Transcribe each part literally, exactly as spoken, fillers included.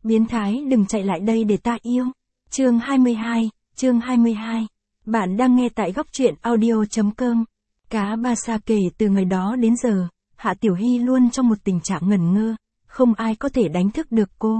Biến thái đừng chạy lại đây để ta yêu. Chương hai mươi hai, chương hai mươi hai. Bạn đang nghe tại góc truyện audio.com. Cá Ba Sa kể từ ngày đó đến giờ, Hạ Tiểu Hy luôn trong một tình trạng ngẩn ngơ, không ai có thể đánh thức được cô.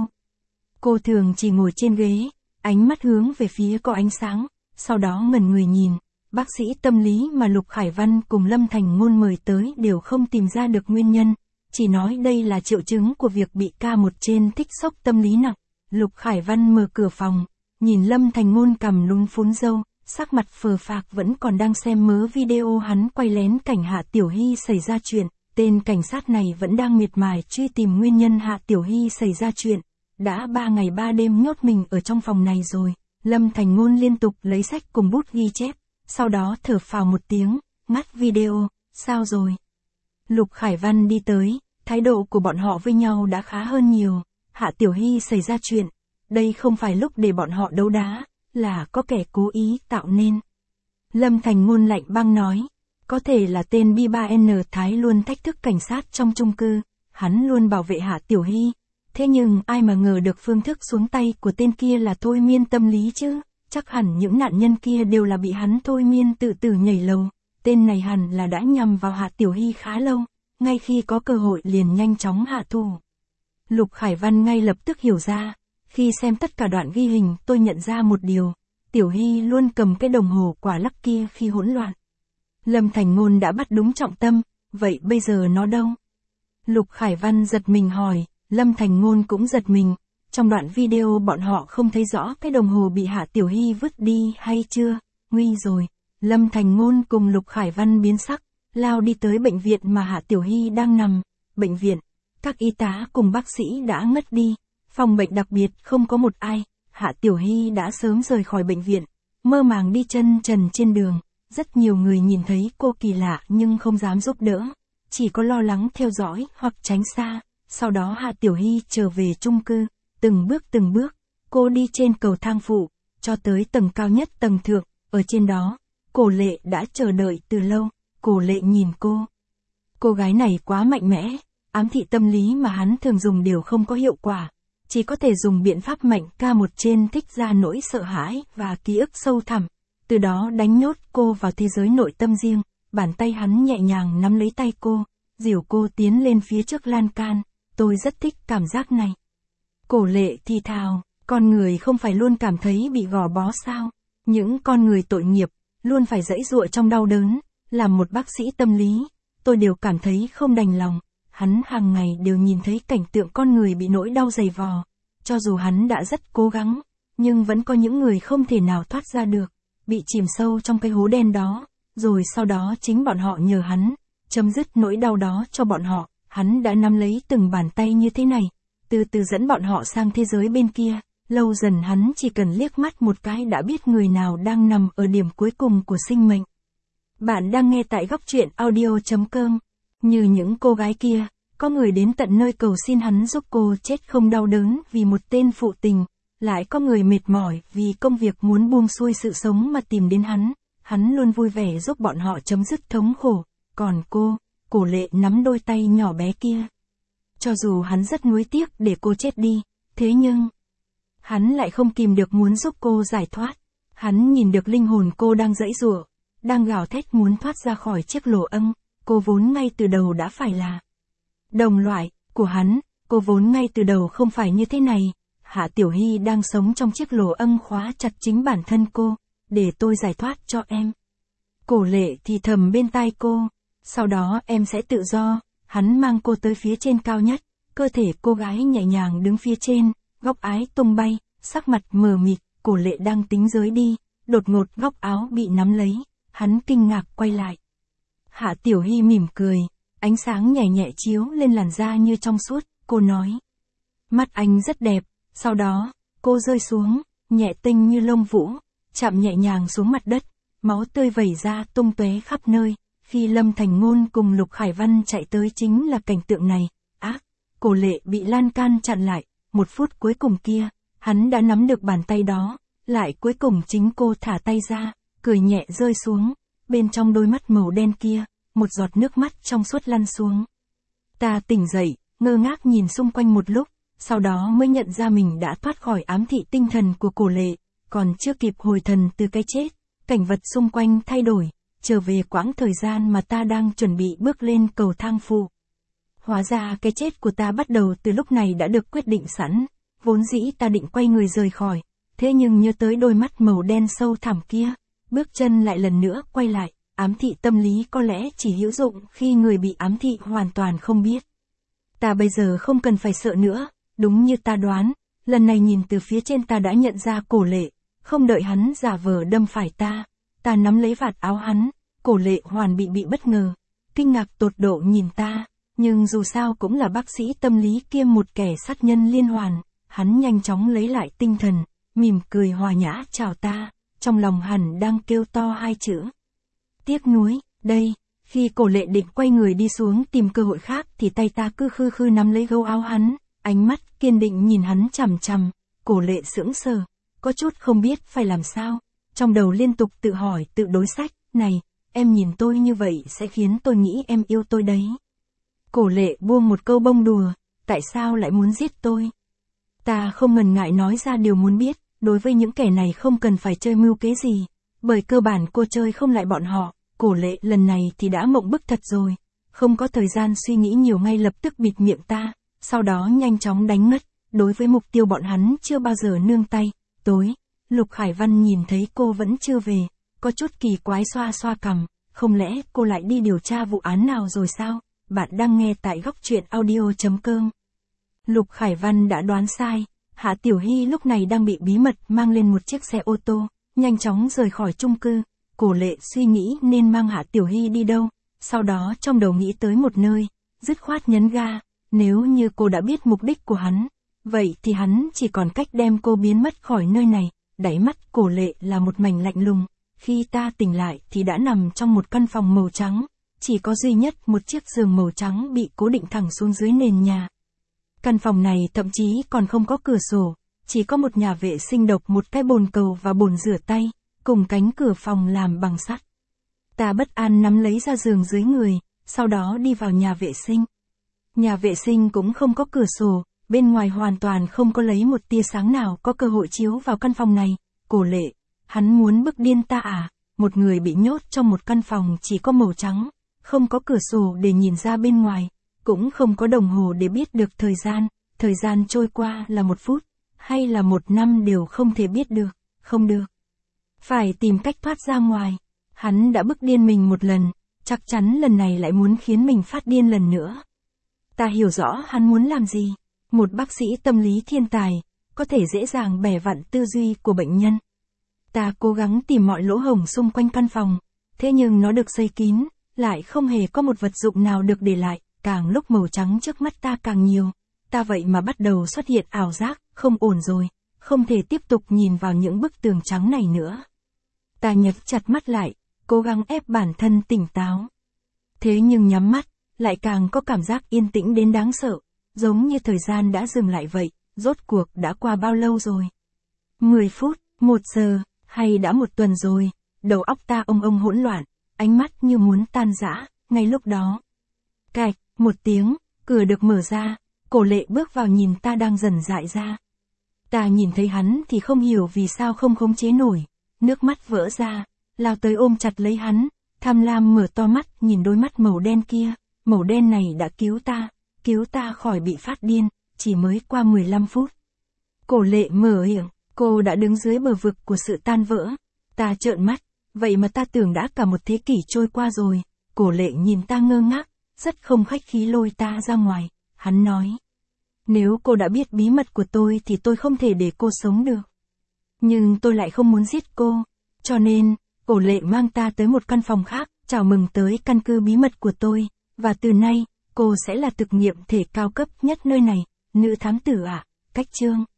Cô thường chỉ ngồi trên ghế, ánh mắt hướng về phía có ánh sáng, sau đó ngẩn người nhìn. Bác sĩ tâm lý mà Lục Khải Văn cùng Lâm Thành Ngôn mời tới đều không tìm ra được nguyên nhân, chỉ nói đây là triệu chứng của việc bị ca một trên thích sốc tâm lý nặng. Lục Khải Văn mở cửa phòng, nhìn Lâm Thành Ngôn cằm lún phún râu, sắc mặt phờ phạc vẫn còn đang xem mớ video hắn quay lén cảnh Hạ Tiểu Hy xảy ra chuyện. Tên cảnh sát này vẫn đang miệt mài truy tìm nguyên nhân Hạ Tiểu Hy xảy ra chuyện. Đã ba ngày ba đêm nhốt mình ở trong phòng này rồi. Lâm Thành Ngôn liên tục lấy sách cùng bút ghi chép, sau đó thở phào một tiếng, ngắt video. Sao rồi? Lục Khải Văn đi tới, thái độ của bọn họ với nhau đã khá hơn nhiều. Hạ Tiểu Hy xảy ra chuyện, đây không phải lúc để bọn họ đấu đá, là có kẻ cố ý tạo nên. Lâm Thành Ngôn lạnh băng nói, có thể là tên B ba N Thái luôn thách thức cảnh sát trong chung cư, hắn luôn bảo vệ Hạ Tiểu Hy. Thế nhưng ai mà ngờ được phương thức xuống tay của tên kia là thôi miên tâm lý chứ, chắc hẳn những nạn nhân kia đều là bị hắn thôi miên tự tử nhảy lầu. Tên này hẳn là đã nhằm vào Hạ Tiểu Hy khá lâu, ngay khi có cơ hội liền nhanh chóng hạ thủ. Lục Khải Văn ngay lập tức hiểu ra, khi xem tất cả đoạn ghi hình tôi nhận ra một điều, Tiểu Hy luôn cầm cái đồng hồ quả lắc kia khi hỗn loạn. Lâm Thành Ngôn đã bắt đúng trọng tâm, vậy bây giờ nó đâu? Lục Khải Văn giật mình hỏi, Lâm Thành Ngôn cũng giật mình, trong đoạn video bọn họ không thấy rõ cái đồng hồ bị Hạ Tiểu Hy vứt đi hay chưa, nguy rồi. Lâm Thành Ngôn cùng Lục Khải Văn biến sắc, lao đi tới bệnh viện mà Hạ Tiểu Hy đang nằm. Bệnh viện, các y tá cùng bác sĩ đã ngất đi, phòng bệnh đặc biệt không có một ai, Hạ Tiểu Hy đã sớm rời khỏi bệnh viện, mơ màng đi chân trần trên đường. Rất nhiều người nhìn thấy cô kỳ lạ nhưng không dám giúp đỡ, chỉ có lo lắng theo dõi hoặc tránh xa. Sau đó Hạ Tiểu Hy trở về chung cư, từng bước từng bước, cô đi trên cầu thang phụ, cho tới tầng cao nhất tầng thượng, ở trên đó, Cổ Lệ đã chờ đợi từ lâu. Cổ Lệ nhìn cô. Cô gái này quá mạnh mẽ, ám thị tâm lý mà hắn thường dùng đều không có hiệu quả, chỉ có thể dùng biện pháp mạnh ca một trên thích ra nỗi sợ hãi và ký ức sâu thẳm, từ đó đánh nhốt cô vào thế giới nội tâm riêng. Bàn tay hắn nhẹ nhàng nắm lấy tay cô, dìu cô tiến lên phía trước lan can. Tôi rất thích cảm giác này. Cổ Lệ thì thào, con người không phải luôn cảm thấy bị gò bó sao? Những con người tội nghiệp, luôn phải giãy giụa trong đau đớn. Làm một bác sĩ tâm lý, tôi đều cảm thấy không đành lòng. Hắn hàng ngày đều nhìn thấy cảnh tượng con người bị nỗi đau dày vò. Cho dù hắn đã rất cố gắng, nhưng vẫn có những người không thể nào thoát ra được, bị chìm sâu trong cái hố đen đó, rồi sau đó chính bọn họ nhờ hắn chấm dứt nỗi đau đó cho bọn họ. Hắn đã nắm lấy từng bàn tay như thế này, từ từ dẫn bọn họ sang thế giới bên kia. Lâu dần hắn chỉ cần liếc mắt một cái đã biết người nào đang nằm ở điểm cuối cùng của sinh mệnh. Bạn đang nghe tại góc truyện audio.com. Như những cô gái kia, có người đến tận nơi cầu xin hắn giúp cô chết không đau đớn vì một tên phụ tình, lại có người mệt mỏi vì công việc muốn buông xuôi sự sống mà tìm đến hắn. Hắn luôn vui vẻ giúp bọn họ chấm dứt thống khổ, còn cô, Cổ Lệ nắm đôi tay nhỏ bé kia. Cho dù hắn rất nuối tiếc để cô chết đi, thế nhưng hắn lại không kìm được muốn giúp cô giải thoát. Hắn nhìn được linh hồn cô đang giãy giụa, đang gào thét muốn thoát ra khỏi chiếc lỗ ân. Cô vốn ngay từ đầu đã phải là đồng loại của hắn, cô vốn ngay từ đầu không phải như thế này. Hạ Tiểu Hy đang sống trong chiếc lỗ ân khóa chặt chính bản thân cô, để tôi giải thoát cho em. Cổ Lệ thì thầm bên tai cô. Sau đó em sẽ tự do. Hắn mang cô tới phía trên cao nhất, cơ thể cô gái nhẹ nhàng đứng phía trên, góc ái tung bay, sắc mặt mờ mịt. Cổ Lệ đang tính rời đi, đột ngột góc áo bị nắm lấy, hắn kinh ngạc quay lại. Hạ Tiểu Hy mỉm cười, ánh sáng nhẹ nhẹ chiếu lên làn da như trong suốt, cô nói. Mắt anh rất đẹp. Sau đó, cô rơi xuống, nhẹ tinh như lông vũ, chạm nhẹ nhàng xuống mặt đất, máu tươi vẩy ra tung tóe khắp nơi. Khi Lâm Thành Ngôn cùng Lục Khải Văn chạy tới chính là cảnh tượng này. Ác, Cổ Lệ bị lan can chặn lại, một phút cuối cùng kia, hắn đã nắm được bàn tay đó, lại cuối cùng chính cô thả tay ra, cười nhẹ rơi xuống, bên trong đôi mắt màu đen kia, một giọt nước mắt trong suốt lăn xuống. Ta tỉnh dậy, ngơ ngác nhìn xung quanh một lúc, sau đó mới nhận ra mình đã thoát khỏi ám thị tinh thần của Cổ Lệ, còn chưa kịp hồi thần từ cái chết, cảnh vật xung quanh thay đổi, trở về quãng thời gian mà ta đang chuẩn bị bước lên cầu thang phụ. Hóa ra cái chết của ta bắt đầu từ lúc này đã được quyết định sẵn, vốn dĩ ta định quay người rời khỏi, thế nhưng nhớ tới đôi mắt màu đen sâu thẳm kia, bước chân lại lần nữa quay lại, ám thị tâm lý có lẽ chỉ hữu dụng khi người bị ám thị hoàn toàn không biết. Ta bây giờ không cần phải sợ nữa, đúng như ta đoán, lần này nhìn từ phía trên ta đã nhận ra Cổ Lệ, không đợi hắn giả vờ đâm phải ta, ta nắm lấy vạt áo hắn, Cổ Lệ hoàn bị bị bất ngờ, kinh ngạc tột độ nhìn ta, nhưng dù sao cũng là bác sĩ tâm lý kiêm một kẻ sát nhân liên hoàn, hắn nhanh chóng lấy lại tinh thần, mỉm cười hòa nhã chào ta, trong lòng hẳn đang kêu to hai chữ. Tiếc nuối, đây, khi Cổ Lệ định quay người đi xuống tìm cơ hội khác thì tay ta cứ khư khư nắm lấy gấu áo hắn, ánh mắt kiên định nhìn hắn chằm chằm, Cổ Lệ sững sờ, có chút không biết phải làm sao, trong đầu liên tục tự hỏi tự đối sách, này, em nhìn tôi như vậy sẽ khiến tôi nghĩ em yêu tôi đấy. Cổ Lệ buông một câu bông đùa, tại sao lại muốn giết tôi? Ta không ngần ngại nói ra điều muốn biết, đối với những kẻ này không cần phải chơi mưu kế gì, bởi cơ bản cô chơi không lại bọn họ, Cổ Lệ lần này thì đã mộng bức thật rồi, không có thời gian suy nghĩ nhiều ngay lập tức bịt miệng ta, sau đó nhanh chóng đánh ngất, đối với mục tiêu bọn hắn chưa bao giờ nương tay. Tối, Lục Khải Văn nhìn thấy cô vẫn chưa về, có chút kỳ quái xoa xoa cằm, không lẽ cô lại đi điều tra vụ án nào rồi sao? Bạn đang nghe tại góc truyện audio chấm com. Lục Khải Văn đã đoán sai, Hạ Tiểu Hy lúc này đang bị bí mật mang lên một chiếc xe ô tô, nhanh chóng rời khỏi chung cư. Cổ Lệ suy nghĩ nên mang Hạ Tiểu Hy đi đâu, sau đó trong đầu nghĩ tới một nơi, dứt khoát nhấn ga, nếu như cô đã biết mục đích của hắn, vậy thì hắn chỉ còn cách đem cô biến mất khỏi nơi này. Đáy mắt Cổ Lệ là một mảnh lạnh lùng, khi ta tỉnh lại thì đã nằm trong một căn phòng màu trắng, chỉ có duy nhất một chiếc giường màu trắng bị cố định thẳng xuống dưới nền nhà. Căn phòng này thậm chí còn không có cửa sổ, chỉ có một nhà vệ sinh độc, một cái bồn cầu và bồn rửa tay, cùng cánh cửa phòng làm bằng sắt. Ta bất an nắm lấy ra giường dưới người, sau đó đi vào nhà vệ sinh. Nhà vệ sinh cũng không có cửa sổ, bên ngoài hoàn toàn không có lấy một tia sáng nào có cơ hội chiếu vào căn phòng này. Cổ Lệ, hắn muốn bức điên ta à? Một người bị nhốt trong một căn phòng chỉ có màu trắng, không có cửa sổ để nhìn ra bên ngoài, cũng không có đồng hồ để biết được thời gian, thời gian trôi qua là một phút, hay là một năm đều không thể biết được, không được. Phải tìm cách thoát ra ngoài. Hắn đã bức điên mình một lần, chắc chắn lần này lại muốn khiến mình phát điên lần nữa. Ta hiểu rõ hắn muốn làm gì. Một bác sĩ tâm lý thiên tài, có thể dễ dàng bẻ vặn tư duy của bệnh nhân. Ta cố gắng tìm mọi lỗ hổng xung quanh căn phòng, thế nhưng nó được xây kín, lại không hề có một vật dụng nào được để lại, càng lúc màu trắng trước mắt ta càng nhiều. Ta vậy mà bắt đầu xuất hiện ảo giác, không ổn rồi, không thể tiếp tục nhìn vào những bức tường trắng này nữa. Ta nhấc chặt mắt lại, cố gắng ép bản thân tỉnh táo. Thế nhưng nhắm mắt, lại càng có cảm giác yên tĩnh đến đáng sợ, giống như thời gian đã dừng lại vậy, rốt cuộc đã qua bao lâu rồi? mười phút, một giờ, hay đã một tuần rồi, đầu óc ta ông ông hỗn loạn, ánh mắt như muốn tan rã, ngay lúc đó. Cạch, một tiếng, cửa được mở ra, Cổ Lệ bước vào nhìn ta đang dần dại ra. Ta nhìn thấy hắn thì không hiểu vì sao không khống chế nổi, nước mắt vỡ ra, lao tới ôm chặt lấy hắn, tham lam mở to mắt nhìn đôi mắt màu đen kia, màu đen này đã cứu ta, cứu ta khỏi bị phát điên, chỉ mới qua mười lăm phút. Cổ Lệ mở miệng, cô đã đứng dưới bờ vực của sự tan vỡ. Ta trợn mắt, vậy mà ta tưởng đã cả một thế kỷ trôi qua rồi. Cổ Lệ nhìn ta ngơ ngác, rất không khách khí lôi ta ra ngoài, hắn nói. Nếu cô đã biết bí mật của tôi thì tôi không thể để cô sống được. Nhưng tôi lại không muốn giết cô, cho nên, Cổ Lệ mang ta tới một căn phòng khác, chào mừng tới căn cứ bí mật của tôi, và từ nay, cô sẽ là thực nghiệm thể cao cấp nhất nơi này, nữ thám tử ạ, à, cách chương.